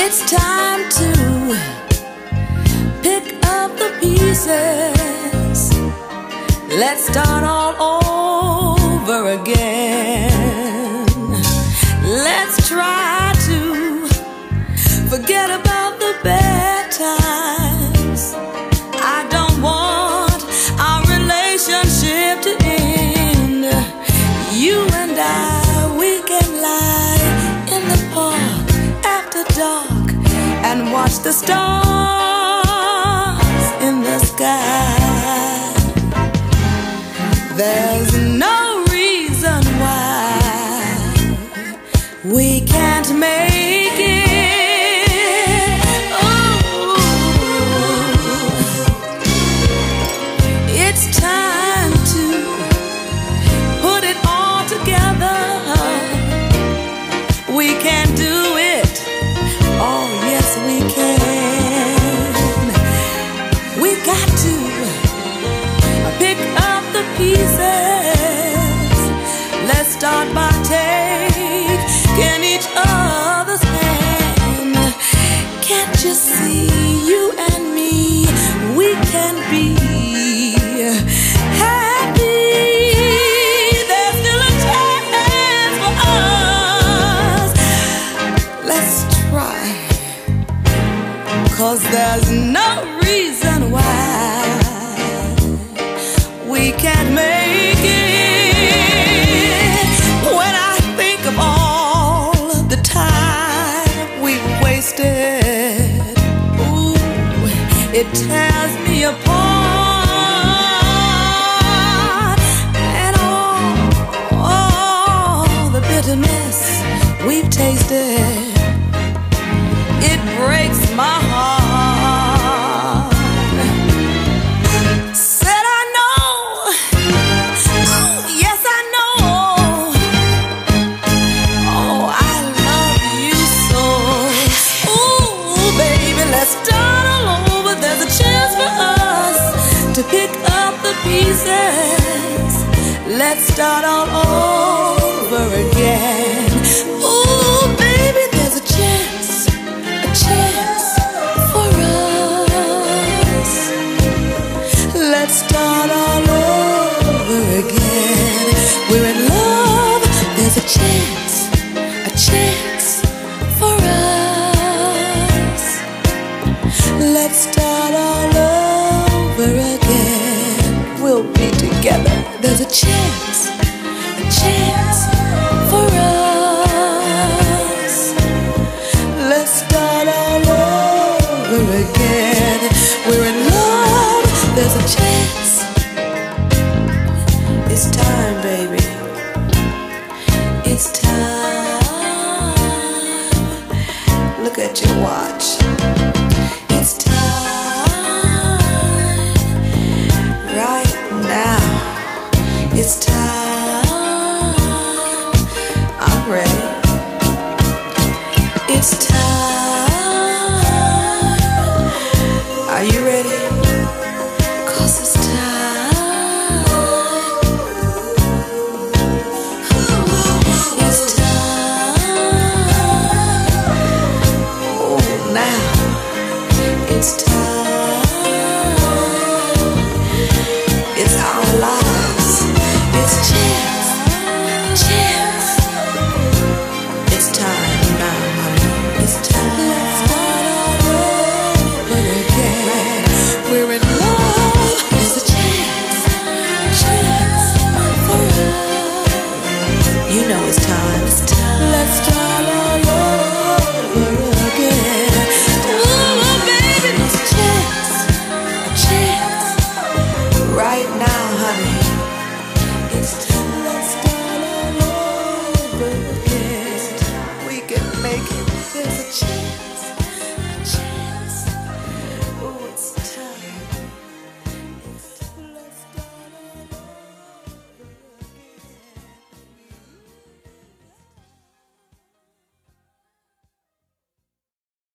It's time to pick up the pieces. Let's start all over again. Let's try to forget about the bad times. I don't want our relationship to end. You and I, we can lie in the park after dark and watch the stars in the sky. There's no reason why we can't make it. Oh, it's time to put it all together. We can do it. Oh, yes, we can. We got to pick up the pieces. Let's start by taking each other's hand. Can't you see, you and me, we can be happy. There's still a chance for us. Let's try, 'cause there's no reason why we can't make it. When I think of all the time we've wasted, ooh, it tears me apart. And all the bitterness we've tasted, it breaks my heart. Said I know, oh, yes I know, oh I love you so. Ooh baby, let's start all over. There's a chance for us to pick up the pieces. Let's start all over again. Ooh baby, there's a chance for us. Let's start all over again. We're in love, there's a chance for us. Let's start all over again. We'll be together, there's a chance for us. Let's start all over again. We're in love, there's a chance. It's time, baby. It's time. Look at your watch. It's time. Right now. It's time. I'm ready. It's time. Are you ready? 'Cause it's time. It's time. Oh, now it's time.